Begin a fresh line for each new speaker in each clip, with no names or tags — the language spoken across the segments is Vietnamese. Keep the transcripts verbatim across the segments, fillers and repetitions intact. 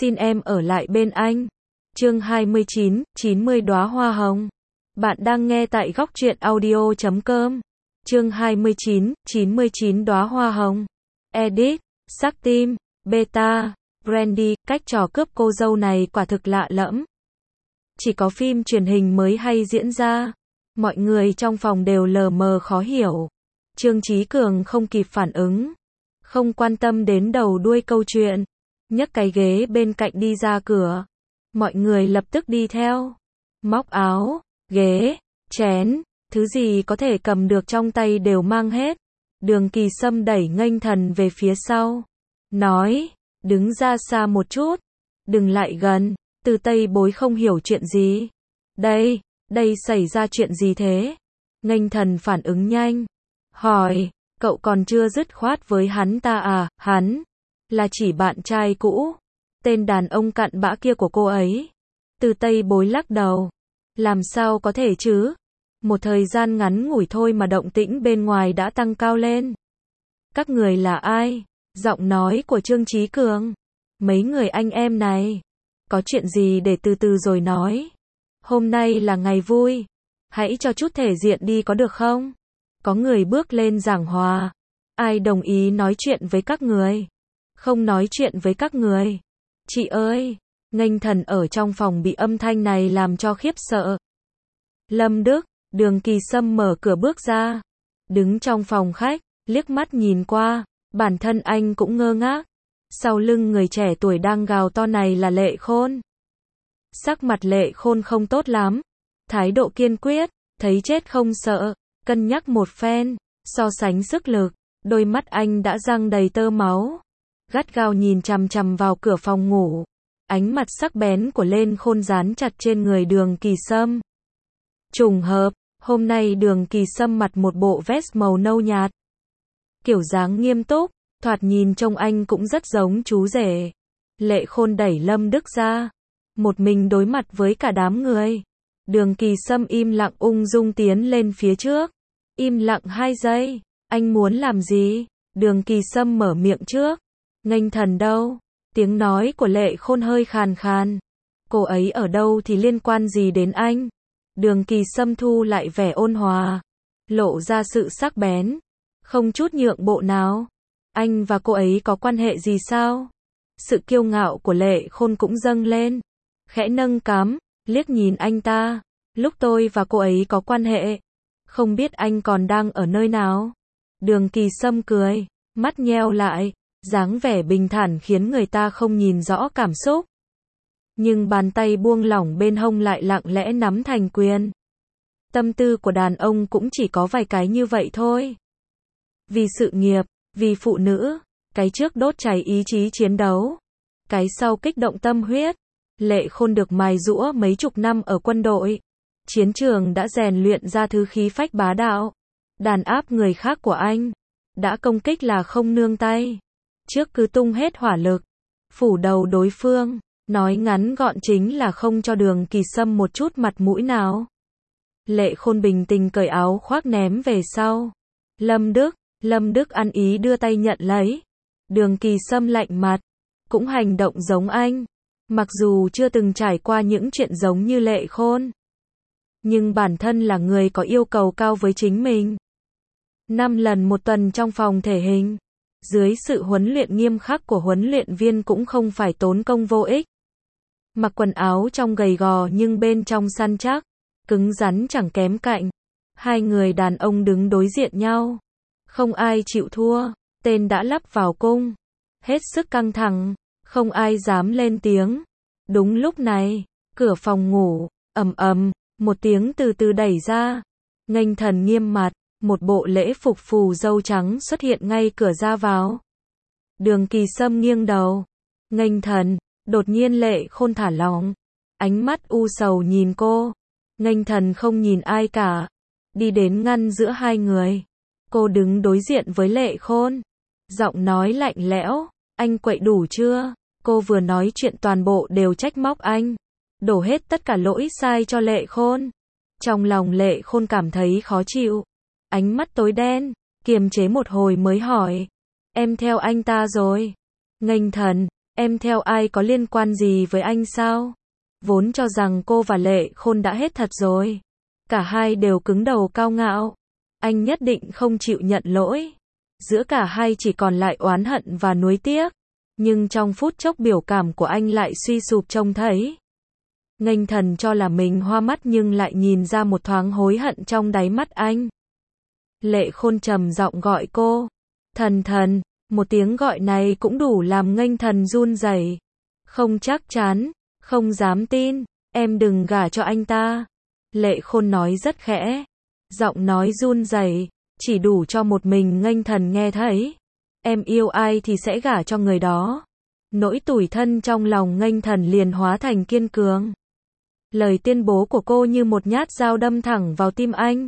xin em ở lại bên anh. Chương hai mươi chín, chín mươi đóa hoa hồng. Bạn đang nghe tại góc truyện audio chấm com. Chương hai mươi chín, chín mươi chín đóa hoa hồng. Edit, sắc tim, beta, Brandy, cách trò cướp cô dâu này quả thực lạ lẫm. Chỉ có phim truyền hình mới hay diễn ra. Mọi người trong phòng đều lờ mờ khó hiểu. Trương Chí Cường không kịp phản ứng, không quan tâm đến đầu đuôi câu chuyện, nhấc cái ghế bên cạnh đi ra cửa. Mọi người lập tức đi theo, móc áo, ghế, chén, thứ gì có thể cầm được trong tay đều mang hết. Đường Kỳ Sâm đẩy Nghênh Thần về phía sau, nói, đứng ra xa một chút, đừng lại gần. Từ Tây Bối không hiểu chuyện gì. Đây, đây xảy ra chuyện gì thế? Nghênh Thần phản ứng nhanh, hỏi, cậu còn chưa dứt khoát với hắn ta à? Hắn là chỉ bạn trai cũ, tên đàn ông cặn bã kia của cô ấy. Từ Tây Bối lắc đầu, làm sao có thể chứ? Một thời gian ngắn ngủi thôi mà động tĩnh bên ngoài đã tăng cao lên. Các người là ai? Giọng nói của Trương Chí Cường. Mấy người anh em này. Có chuyện gì để từ từ rồi nói. Hôm nay là ngày vui. Hãy cho chút thể diện đi có được không? Có người bước lên giảng hòa. Ai đồng ý nói chuyện với các người? Không nói chuyện với các người. Chị ơi! Nghênh Thần ở trong phòng bị âm thanh này làm cho khiếp sợ. Lâm Đức, Đường Kỳ Sâm mở cửa bước ra. Đứng trong phòng khách, liếc mắt nhìn qua. Bản thân anh cũng ngơ ngác. Sau lưng người trẻ tuổi đang gào to này là Lệ Khôn. Sắc mặt Lệ Khôn không tốt lắm. Thái độ kiên quyết, thấy chết không sợ, cân nhắc một phen, so sánh sức lực, đôi mắt anh đã răng đầy tơ máu. Gắt gao nhìn chằm chằm vào cửa phòng ngủ. Ánh mặt sắc bén của Lệ Khôn dán chặt trên người Đường Kỳ Sâm. Trùng hợp, hôm nay Đường Kỳ Sâm mặc một bộ vest màu nâu nhạt. Kiểu dáng nghiêm túc, thoạt nhìn trông anh cũng rất giống chú rể. Lệ Khôn đẩy Lâm Đức ra, một mình đối mặt với cả đám người. Đường Kỳ Sâm im lặng ung dung tiến lên phía trước. Im lặng hai giây, anh muốn làm gì? Đường Kỳ Sâm mở miệng trước. Nghênh Thần đâu? Tiếng nói của Lệ Khôn hơi khàn khàn. Cô ấy ở đâu thì liên quan gì đến anh? Đường Kỳ Sâm thu lại vẻ ôn hòa, lộ ra sự sắc bén, không chút nhượng bộ nào. Anh và cô ấy có quan hệ gì sao? Sự kiêu ngạo của Lệ Khôn cũng dâng lên, khẽ nâng cằm, liếc nhìn anh ta. Lúc tôi và cô ấy có quan hệ, không biết anh còn đang ở nơi nào? Đường Kỳ Sâm cười, mắt nheo lại, dáng vẻ bình thản khiến người ta không nhìn rõ cảm xúc. Nhưng bàn tay buông lỏng bên hông lại lặng lẽ nắm thành quyền. Tâm tư của đàn ông cũng chỉ có vài cái như vậy thôi. Vì sự nghiệp, vì phụ nữ, cái trước đốt cháy ý chí chiến đấu, cái sau kích động tâm huyết. Lệ Khôn được mài giũa mấy chục năm ở quân đội, chiến trường đã rèn luyện ra thứ khí phách bá đạo, đàn áp người khác của anh, đã công kích là không nương tay, trước cứ tung hết hỏa lực, phủ đầu đối phương, nói ngắn gọn chính là không cho Đường Kỳ Sâm một chút mặt mũi nào. Lệ Khôn bình tĩnh cởi áo khoác ném về sau. Lâm Đức, Lâm Đức ăn ý đưa tay nhận lấy. Đường Kỳ Sâm lạnh mặt, cũng hành động giống anh. Mặc dù chưa từng trải qua những chuyện giống như Lệ Khôn, nhưng bản thân là người có yêu cầu cao với chính mình. Năm lần một tuần trong phòng thể hình, dưới sự huấn luyện nghiêm khắc của huấn luyện viên cũng không phải tốn công vô ích. Mặc quần áo trong gầy gò nhưng bên trong săn chắc, cứng rắn chẳng kém cạnh. Hai người đàn ông đứng đối diện nhau. Không ai chịu thua, tên đã lắp vào cung. Hết sức căng thẳng, không ai dám lên tiếng. Đúng lúc này, cửa phòng ngủ, ầm ầm, một tiếng từ từ đẩy ra. Nghênh Thần nghiêm mặt, một bộ lễ phục phù dâu trắng xuất hiện ngay cửa ra vào. Đường Kỳ Sâm nghiêng đầu. Nghênh Thần, đột nhiên Lệ Khôn thả lỏng, ánh mắt u sầu nhìn cô. Nghênh Thần không nhìn ai cả, đi đến ngăn giữa hai người. Cô đứng đối diện với Lệ Khôn, giọng nói lạnh lẽo, anh quậy đủ chưa? Cô vừa nói chuyện toàn bộ đều trách móc anh, đổ hết tất cả lỗi sai cho Lệ Khôn. Trong lòng Lệ Khôn cảm thấy khó chịu, ánh mắt tối đen, kiềm chế một hồi mới hỏi, em theo anh ta rồi? Nghênh Thần, Em theo ai có liên quan gì với anh sao? Vốn cho rằng cô và Lệ Khôn đã hết thật rồi. Cả hai đều cứng đầu cao ngạo. Anh nhất định không chịu nhận lỗi. Giữa cả hai chỉ còn lại oán hận và nuối tiếc. Nhưng trong phút chốc biểu cảm của anh lại suy sụp trông thấy. Nghênh Thần cho là mình hoa mắt nhưng lại nhìn ra một thoáng hối hận trong đáy mắt anh. Lệ Khôn trầm giọng gọi cô. Thần Thần, một tiếng gọi này cũng đủ làm Nghênh Thần run rẩy. Không chắc chắn, không dám tin, em đừng gả cho anh ta. Lệ Khôn nói rất khẽ. Giọng nói run rẩy, chỉ đủ cho một mình Nghênh Thần nghe thấy. Em yêu ai thì sẽ gả cho người đó. Nỗi tủi thân trong lòng Nghênh Thần liền hóa thành kiên cường. Lời tuyên bố của cô như một nhát dao đâm thẳng vào tim anh.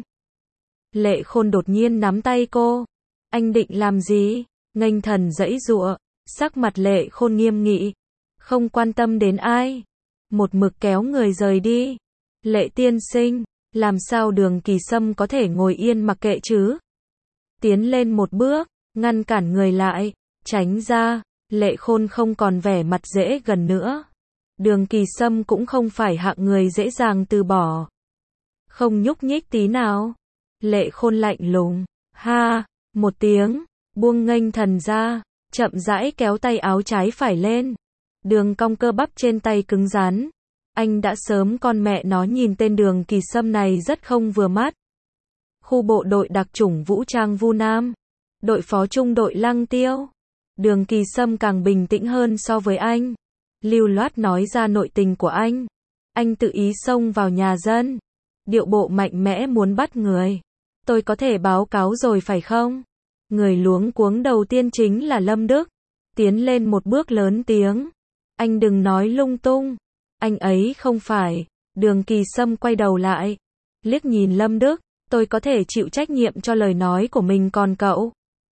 Lệ Khôn đột nhiên nắm tay cô. Anh định làm gì? Nghênh Thần giãy giụa, sắc mặt Lệ Khôn nghiêm nghị. Không quan tâm đến ai. Một mực kéo người rời đi. Lệ tiên sinh, làm sao Đường Kỳ Sâm có thể ngồi yên mặc kệ chứ? Tiến lên một bước, ngăn cản người lại, tránh ra. Lệ Khôn không còn vẻ mặt dễ gần nữa. Đường Kỳ Sâm cũng không phải hạng người dễ dàng từ bỏ. Không nhúc nhích tí nào. Lệ Khôn lạnh lùng, ha, một tiếng, buông Nghênh Thần ra, chậm rãi kéo tay áo trái phải lên. Đường cong cơ bắp trên tay cứng rắn. Anh đã sớm con mẹ nó nhìn tên Đường Kỳ Sâm này rất không vừa mắt. Khu bộ đội đặc chủng vũ trang Vu Nam. Đội phó trung đội Lăng Tiêu. Đường Kỳ Sâm càng bình tĩnh hơn so với anh. Lưu loát nói ra nội tình của anh. Anh tự ý xông vào nhà dân. Điệu bộ mạnh mẽ muốn bắt người. Tôi có thể báo cáo rồi phải không? Người luống cuống đầu tiên chính là Lâm Đức. Tiến lên một bước lớn tiếng. Anh đừng nói lung tung. Anh ấy không phải. Đường Kỳ Sâm quay đầu lại. Liếc nhìn Lâm Đức. Tôi có thể chịu trách nhiệm cho lời nói của mình còn cậu?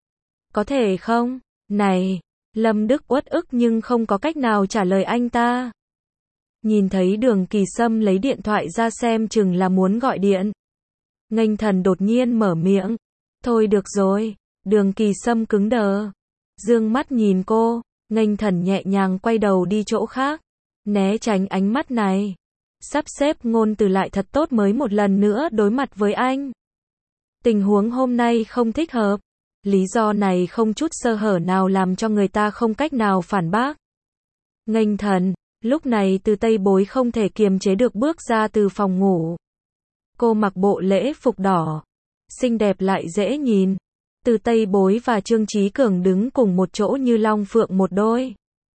Có thể không? Này. Lâm Đức uất ức nhưng không có cách nào trả lời anh ta. Nhìn thấy Đường Kỳ Sâm lấy điện thoại ra xem chừng là muốn gọi điện. Nghênh Thần đột nhiên mở miệng. Thôi được rồi. Đường Kỳ Sâm cứng đờ. Dương mắt nhìn cô. Nghênh Thần nhẹ nhàng quay đầu đi chỗ khác. Né tránh ánh mắt này. Sắp xếp ngôn từ lại thật tốt mới một lần nữa đối mặt với anh. Tình huống hôm nay không thích hợp. Lý do này không chút sơ hở nào làm cho người ta không cách nào phản bác. Nghênh Thần, lúc này Từ Tây Bối không thể kiềm chế được bước ra từ phòng ngủ. Cô mặc bộ lễ phục đỏ, xinh đẹp lại dễ nhìn. Từ Tây Bối và Trương Chí Cường đứng cùng một chỗ như long phượng một đôi.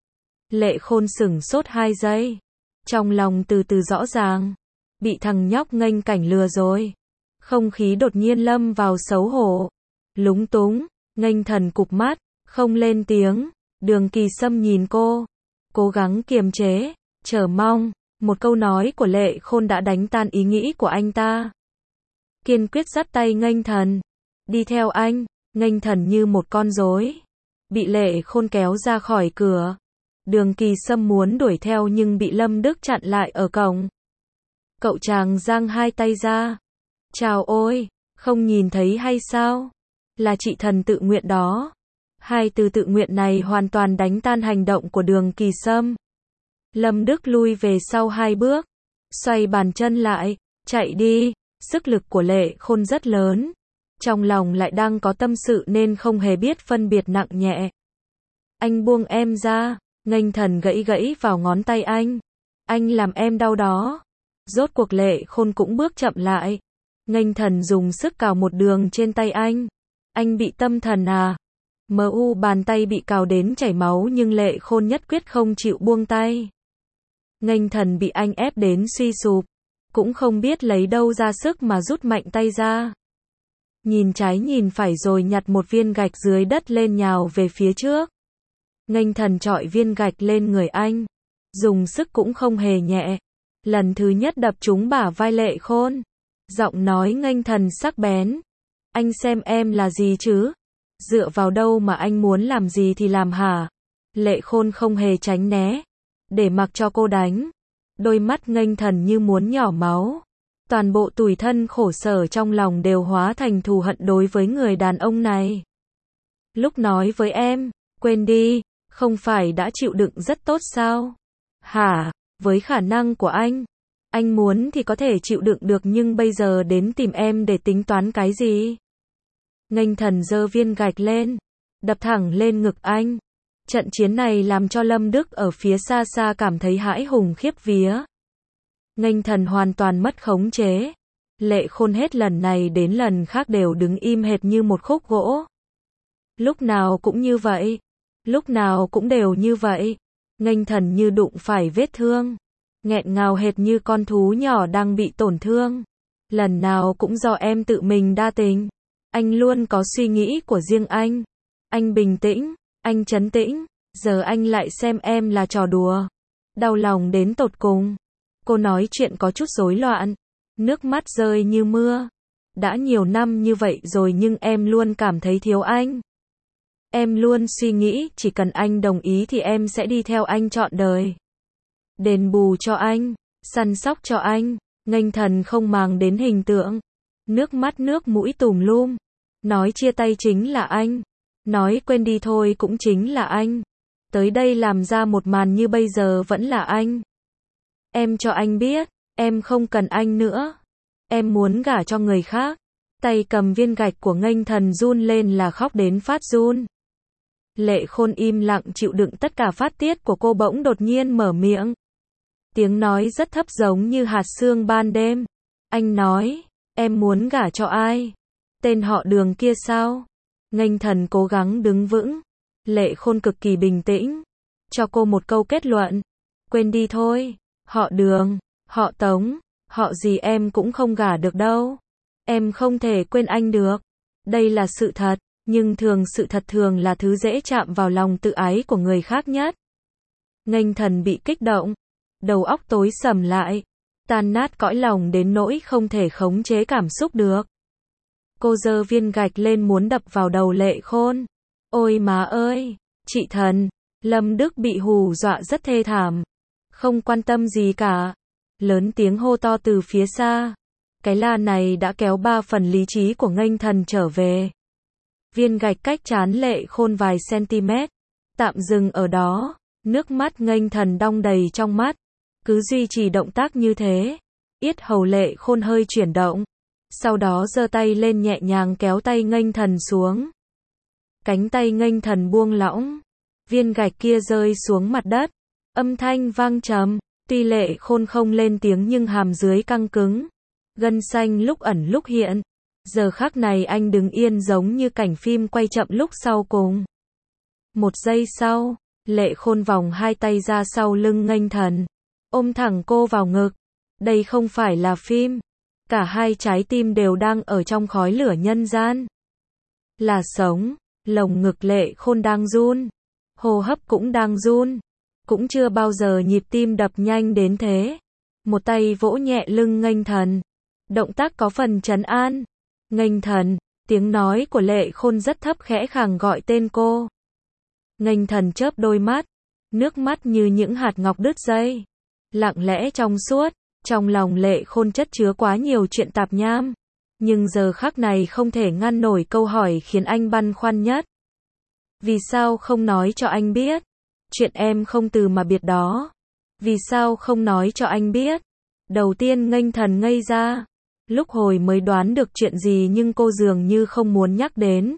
Lệ Khôn sửng sốt hai giây. Trong lòng từ từ rõ ràng. Bị thằng nhóc Nghênh Cảnh lừa rồi. Không khí đột nhiên lâm vào xấu hổ. Lúng túng, Nghênh Thần cụp mắt, không lên tiếng. Đường Kỳ Sâm nhìn cô. Cố gắng kiềm chế, chờ mong. Một câu nói của Lệ Khôn đã đánh tan ý nghĩ của anh ta. Kiên quyết dắt tay Nghênh Thần. Đi theo anh. Nghênh Thần như một con rối. Bị Lệ Khôn kéo ra khỏi cửa. Đường Kỳ Sâm muốn đuổi theo nhưng bị Lâm Đức chặn lại ở cổng. Cậu chàng giang hai tay ra. Chào ôi, không nhìn thấy hay sao? Là chị Thần tự nguyện đó. Hai từ tự nguyện này hoàn toàn đánh tan hành động của Đường Kỳ Sâm. Lâm Đức lui về sau hai bước. Xoay bàn chân lại, chạy đi. Sức lực của Lệ Khôn rất lớn. Trong lòng lại đang có tâm sự nên không hề biết phân biệt nặng nhẹ. Anh buông em ra. Nghênh Thần gãy gãy vào ngón tay anh. Anh làm em đau đó. Rốt cuộc Lệ Khôn cũng bước chậm lại. Nghênh Thần dùng sức cào một đường trên tay anh. Anh bị tâm thần à? Mờ u bàn tay bị cào đến chảy máu nhưng Lệ Khôn nhất quyết không chịu buông tay. Nghênh Thần bị anh ép đến suy sụp. Cũng không biết lấy đâu ra sức mà rút mạnh tay ra. Nhìn trái nhìn phải rồi nhặt một viên gạch dưới đất lên nhào về phía trước. Nghênh Thần chọi viên gạch lên người anh. Dùng sức cũng không hề nhẹ. Lần thứ nhất đập trúng bả vai Lệ Khôn. Giọng nói Nghênh Thần sắc bén. Anh xem em là gì chứ? Dựa vào đâu mà anh muốn làm gì thì làm hả? Lệ Khôn không hề tránh né. Để mặc cho cô đánh. Đôi mắt Nghênh Thần như muốn nhỏ máu. Toàn bộ tủi thân khổ sở trong lòng đều hóa thành thù hận đối với người đàn ông này. Lúc nói với em, quên đi, Không phải đã chịu đựng rất tốt sao? Hả? Với khả năng của anh, anh muốn thì có thể chịu đựng được nhưng bây giờ đến tìm em để tính toán cái gì? Nghênh Thần giơ viên gạch lên, đập thẳng lên ngực anh. Trận chiến này làm cho Lâm Đức ở phía xa xa cảm thấy hãi hùng khiếp vía. Nghênh Thần hoàn toàn mất khống chế. Lệ Khôn hết lần này đến lần khác đều đứng im hệt như một khúc gỗ. Lúc nào cũng như vậy. Lúc nào cũng đều như vậy. Nghênh Thần như đụng phải vết thương. Nghẹn ngào hệt như con thú nhỏ đang bị tổn thương. Lần nào cũng do em tự mình đa tình. Anh luôn có suy nghĩ của riêng anh. Anh bình tĩnh, anh trấn tĩnh. Giờ anh lại xem em là trò đùa. Đau lòng đến tột cùng. Cô nói chuyện có chút rối loạn. Nước mắt rơi như mưa. Đã nhiều năm như vậy rồi nhưng em luôn cảm thấy thiếu anh. Em luôn suy nghĩ chỉ cần anh đồng ý thì em sẽ đi theo anh trọn đời. Đền bù cho anh, săn sóc cho anh. Nghênh Thần không màng đến hình tượng. Nước mắt nước mũi tùm lum. Nói chia tay chính là anh. Nói quên đi thôi cũng chính là anh. Tới đây làm ra một màn như bây giờ vẫn là anh. Em cho anh biết, em không cần anh nữa. Em muốn gả cho người khác. Tay cầm viên gạch của Nghênh Thần run lên là khóc đến phát run. Lệ Khôn im lặng chịu đựng tất cả phát tiết của cô bỗng đột nhiên mở miệng. Tiếng nói rất thấp giống như hạt sương ban đêm. Anh nói, em muốn gả cho ai? Tên họ Đường kia sao? Nghênh Thần cố gắng đứng vững. Lệ Khôn cực kỳ bình tĩnh. Cho cô một câu kết luận. Quên đi thôi. Họ Đường, họ Tống, họ gì em cũng không gả được đâu. Em không thể quên anh được. Đây là sự thật. Nhưng thường sự thật thường là thứ dễ chạm vào lòng tự ái của người khác nhất. Nghênh Thần bị kích động. Đầu óc tối sầm lại. Tan nát cõi lòng đến nỗi không thể khống chế cảm xúc được. Cô giơ viên gạch lên muốn đập vào đầu Lệ Khôn. Ôi má ơi! Chị Thần! Lâm Đức bị hù dọa rất thê thảm. Không quan tâm gì cả. Lớn tiếng hô to từ phía xa. Cái la này đã kéo ba phần lý trí của Nghênh Thần trở về. Viên gạch cách trán Lệ Khôn vài cm. Tạm dừng ở đó. Nước mắt Nghênh Thần đong đầy trong mắt. Cứ duy trì động tác như thế. Yết hầu Lệ Khôn hơi chuyển động. Sau đó giơ tay lên nhẹ nhàng kéo tay Nghênh Thần xuống. Cánh tay Nghênh Thần buông lỏng. Viên gạch kia rơi xuống mặt đất. Âm thanh vang trầm. Tuy Lệ Khôn không lên tiếng nhưng hàm dưới căng cứng. Gân xanh lúc ẩn lúc hiện. Giờ khắc này anh đứng yên giống như cảnh phim quay chậm lúc sau cùng. Một giây sau, Lệ Khôn vòng hai tay ra sau lưng Nghênh Thần. Ôm thẳng cô vào ngực. Đây không phải là phim. Cả hai trái tim đều đang ở trong khói lửa nhân gian. Là sống. Lồng ngực Lệ Khôn đang run. Hô hấp cũng đang run. Cũng chưa bao giờ nhịp tim đập nhanh đến thế. Một tay vỗ nhẹ lưng Nghênh Thần. Động tác có phần trấn an. Nghênh Thần. Tiếng nói của Lệ Khôn rất thấp khẽ khàng gọi tên cô. Nghênh Thần chớp đôi mắt. Nước mắt như những hạt ngọc đứt dây. Lặng lẽ trong suốt. Trong lòng Lệ Khôn chất chứa quá nhiều chuyện tạp nham. Nhưng giờ khắc này không thể ngăn nổi câu hỏi khiến anh băn khoăn nhất. Vì sao không nói cho anh biết? Chuyện em không từ mà biệt đó. Vì sao không nói cho anh biết? Đầu tiên Nghênh Thần ngây ra. Lúc hồi mới đoán được chuyện gì nhưng cô dường như không muốn nhắc đến.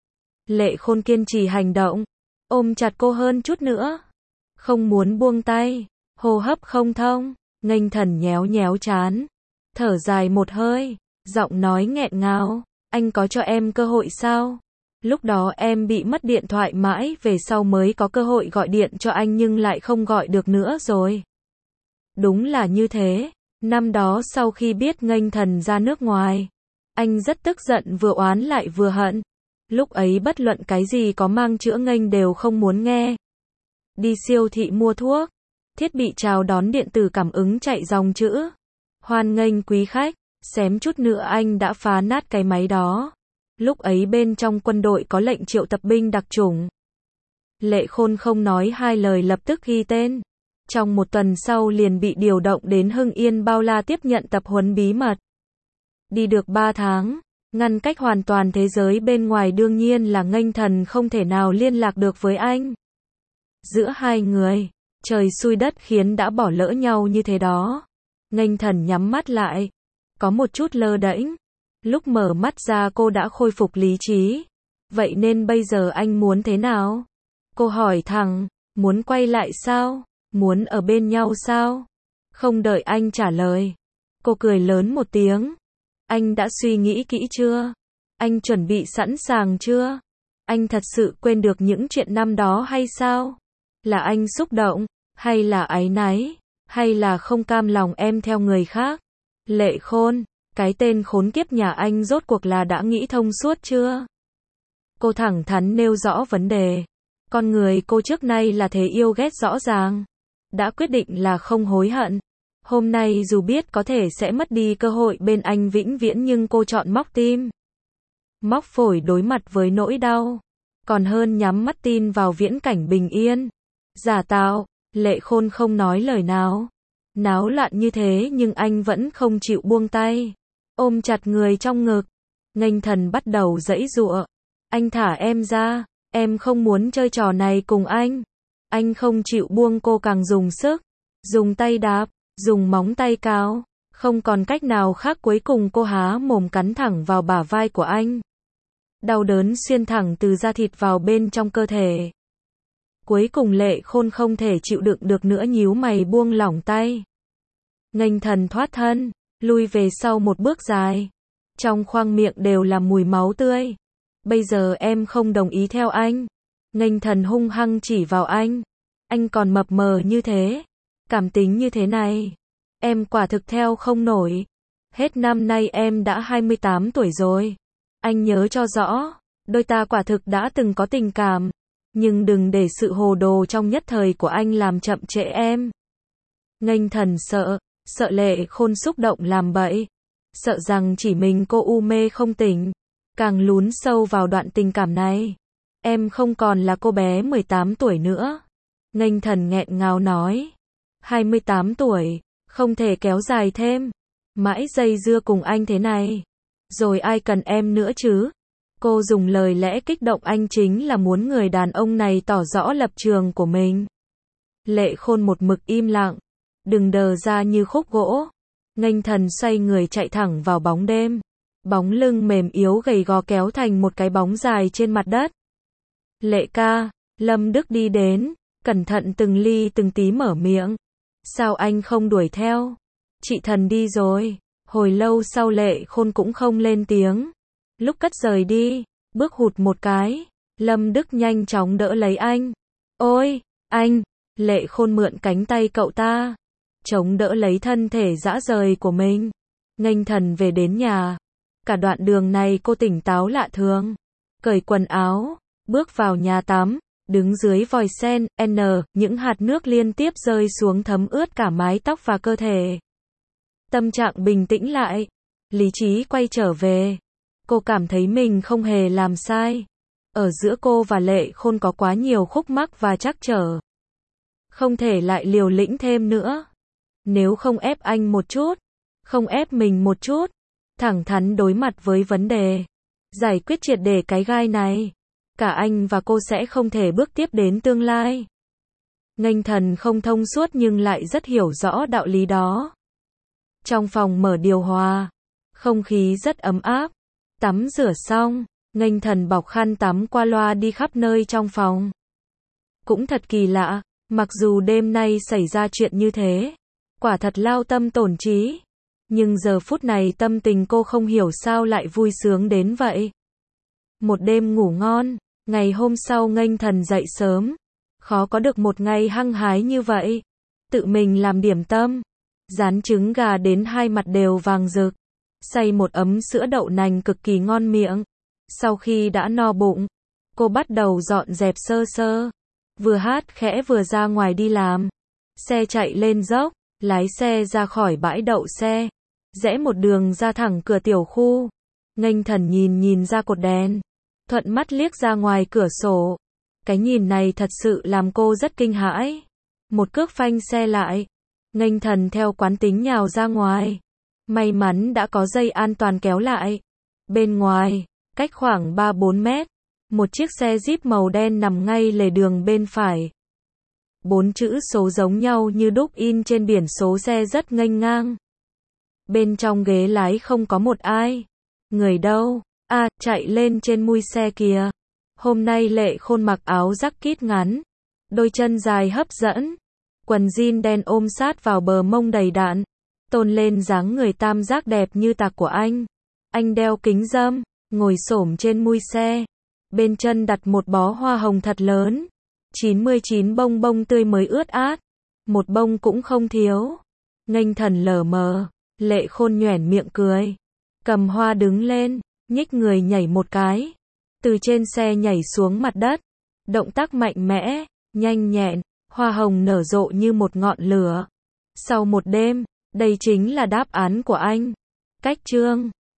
Lệ Khôn kiên trì hành động. Ôm chặt cô hơn chút nữa. Không muốn buông tay. Hô hấp không thông. Nghênh Thần nhéo nhéo trán. Thở dài một hơi. Giọng nói nghẹn ngào. Anh có cho em cơ hội sao? Lúc đó em bị mất điện thoại mãi về sau mới có cơ hội gọi điện cho anh nhưng lại không gọi được nữa rồi. Đúng là như thế. Năm đó sau khi biết Nghênh Thần ra nước ngoài, anh rất tức giận vừa oán lại vừa hận. Lúc ấy bất luận cái gì có mang chữa Nghênh đều không muốn nghe. Đi siêu thị mua thuốc, thiết bị chào đón điện tử cảm ứng chạy dòng chữ. Hoan nghênh quý khách, xém chút nữa anh đã phá nát cái máy đó. Lúc ấy bên trong quân đội có lệnh triệu tập binh đặc chủng. Lệ Khôn không nói hai lời lập tức ghi tên. Trong một tuần sau liền bị điều động đến Hưng Yên Bao La tiếp nhận tập huấn bí mật. Đi được ba tháng, ngăn cách hoàn toàn thế giới bên ngoài đương nhiên là Nghênh Thần không thể nào liên lạc được với anh. giữa hai người. Trời xui đất khiến đã bỏ lỡ nhau như thế đó. Nghênh Thần nhắm mắt lại, có một chút lơ đễnh. Lúc mở mắt ra cô đã khôi phục lý trí. Vậy nên bây giờ anh muốn thế nào? Cô hỏi thẳng, muốn quay lại sao? Muốn ở bên nhau sao? Không đợi anh trả lời, cô cười lớn một tiếng. Anh đã suy nghĩ kỹ chưa? Anh chuẩn bị sẵn sàng chưa? Anh thật sự quên được những chuyện năm đó hay sao? Là anh xúc động, hay là áy náy, hay là không cam lòng em theo người khác? Lệ Khôn, cái tên khốn kiếp nhà anh rốt cuộc là đã nghĩ thông suốt chưa? Cô thẳng thắn nêu rõ vấn đề. Con người cô trước nay là thế yêu ghét rõ ràng. Đã quyết định là không hối hận. Hôm nay dù biết có thể sẽ mất đi cơ hội bên anh vĩnh viễn nhưng cô chọn móc tim. Móc phổi đối mặt với nỗi đau. Còn hơn nhắm mắt tin vào viễn cảnh bình yên. Giả tạo, Lệ Khôn không nói lời nào. Náo loạn như thế nhưng anh vẫn không chịu buông tay. Ôm chặt người trong ngực. Nghênh Thần bắt đầu giãy giụa. Anh thả em ra, em không muốn chơi trò này cùng anh. Anh không chịu buông cô càng dùng sức. Dùng tay đạp, dùng móng tay cào. Không còn cách nào khác cuối cùng cô há mồm cắn thẳng vào bả vai của anh. Đau đớn xuyên thẳng từ da thịt vào bên trong cơ thể. Cuối cùng Lệ Khôn không thể chịu đựng được nữa nhíu mày buông lỏng tay. Nghênh Thần thoát thân, lui về sau một bước dài. Trong khoang miệng đều là mùi máu tươi. Bây giờ em không đồng ý theo anh. Nghênh Thần hung hăng chỉ vào anh. Anh còn mập mờ như thế. Cảm tính như thế này. Em quả thực theo không nổi. Hết năm nay em đã hai mươi tám tuổi rồi. Anh nhớ cho rõ. Đôi ta quả thực đã từng có tình cảm. Nhưng đừng để sự hồ đồ trong nhất thời của anh làm chậm trễ em. Nghênh Thần sợ. Sợ Lệ Khôn xúc động làm bậy. Sợ rằng chỉ mình cô u mê không tỉnh. Càng lún sâu vào đoạn tình cảm này. Em không còn là cô bé mười tám tuổi nữa. Nghênh Thần nghẹn ngào nói. hai mươi tám tuổi, không thể kéo dài thêm. Mãi dây dưa cùng anh thế này. Rồi ai cần em nữa chứ? Cô dùng lời lẽ kích động anh chính là muốn người đàn ông này tỏ rõ lập trường của mình. Lệ Khôn một mực im lặng. Đừng đờ ra như khúc gỗ. Nghênh Thần xoay người chạy thẳng vào bóng đêm. Bóng lưng mềm yếu gầy gò kéo thành một cái bóng dài trên mặt đất. Lệ ca, Lâm Đức đi đến, cẩn thận từng ly từng tí mở miệng. Sao anh không đuổi theo? Chị Thần đi rồi. Hồi lâu sau Lệ Khôn cũng không lên tiếng. Lúc cất rời đi, bước hụt một cái, Lâm Đức nhanh chóng đỡ lấy anh. Ôi, anh! Lệ Khôn mượn cánh tay cậu ta, chống đỡ lấy thân thể rã rời của mình. Nghênh Thần về đến nhà. Cả đoạn đường này cô tỉnh táo lạ thường. Cởi quần áo, bước vào nhà tắm, đứng dưới vòi sen, N, những hạt nước liên tiếp rơi xuống thấm ướt cả mái tóc và cơ thể. Tâm trạng bình tĩnh lại, lý trí quay trở về. Cô cảm thấy mình không hề làm sai. Ở giữa cô và Lệ Khôn có quá nhiều khúc mắc và trắc trở. Không thể lại liều lĩnh thêm nữa. Nếu không ép anh một chút, không ép mình một chút, thẳng thắn đối mặt với vấn đề, giải quyết triệt để cái gai này, cả anh và cô sẽ không thể bước tiếp đến tương lai. Nghênh Thần không thông suốt nhưng lại rất hiểu rõ đạo lý đó. Trong phòng mở điều hòa, không khí rất ấm áp. Tắm rửa xong, Nghênh Thần bọc khăn tắm qua loa đi khắp nơi trong phòng. Cũng thật kỳ lạ, mặc dù đêm nay xảy ra chuyện như thế, quả thật lao tâm tổn trí. Nhưng giờ phút này tâm tình cô không hiểu sao lại vui sướng đến vậy. Một đêm ngủ ngon, ngày hôm sau Nghênh Thần dậy sớm. Khó có được một ngày hăng hái như vậy. Tự mình làm điểm tâm, rán trứng gà đến hai mặt đều vàng rực. Xay một ấm sữa đậu nành cực kỳ ngon miệng. Sau khi đã no bụng, cô bắt đầu dọn dẹp sơ sơ. Vừa hát khẽ vừa ra ngoài đi làm. Xe chạy lên dốc, lái xe ra khỏi bãi đậu xe. Rẽ một đường ra thẳng cửa tiểu khu. Nghênh Thần nhìn nhìn ra cột đèn. Thuận mắt liếc ra ngoài cửa sổ. Cái nhìn này thật sự làm cô rất kinh hãi. Một cước phanh xe lại. Nghênh Thần theo quán tính nhào ra ngoài. May mắn đã có dây an toàn kéo lại. Bên ngoài, cách khoảng ba bốn mét, một chiếc xe Jeep màu đen nằm ngay lề đường bên phải. Bốn chữ số giống nhau như đúc in trên biển số xe rất nghênh ngang. Bên trong ghế lái không có một ai. Người đâu? À, chạy lên trên mui xe kìa. Hôm nay Lệ Khôn mặc áo jacket ngắn, đôi chân dài hấp dẫn, quần jean đen ôm sát vào bờ mông đầy đặn, tôn lên dáng người tam giác đẹp như tạc của anh. Anh đeo kính râm, ngồi xổm trên mui xe, bên chân đặt một bó hoa hồng thật lớn, chín mươi chín bông bông tươi mới ướt át, một bông cũng không thiếu. Nghênh thần lờ mờ, Lệ Khôn nhoẻn miệng cười, cầm hoa đứng lên, nhích người nhảy một cái, từ trên xe nhảy xuống mặt đất, động tác mạnh mẽ, nhanh nhẹn, hoa hồng nở rộ như một ngọn lửa. Sau một đêm, đây chính là đáp án của anh. Cách chương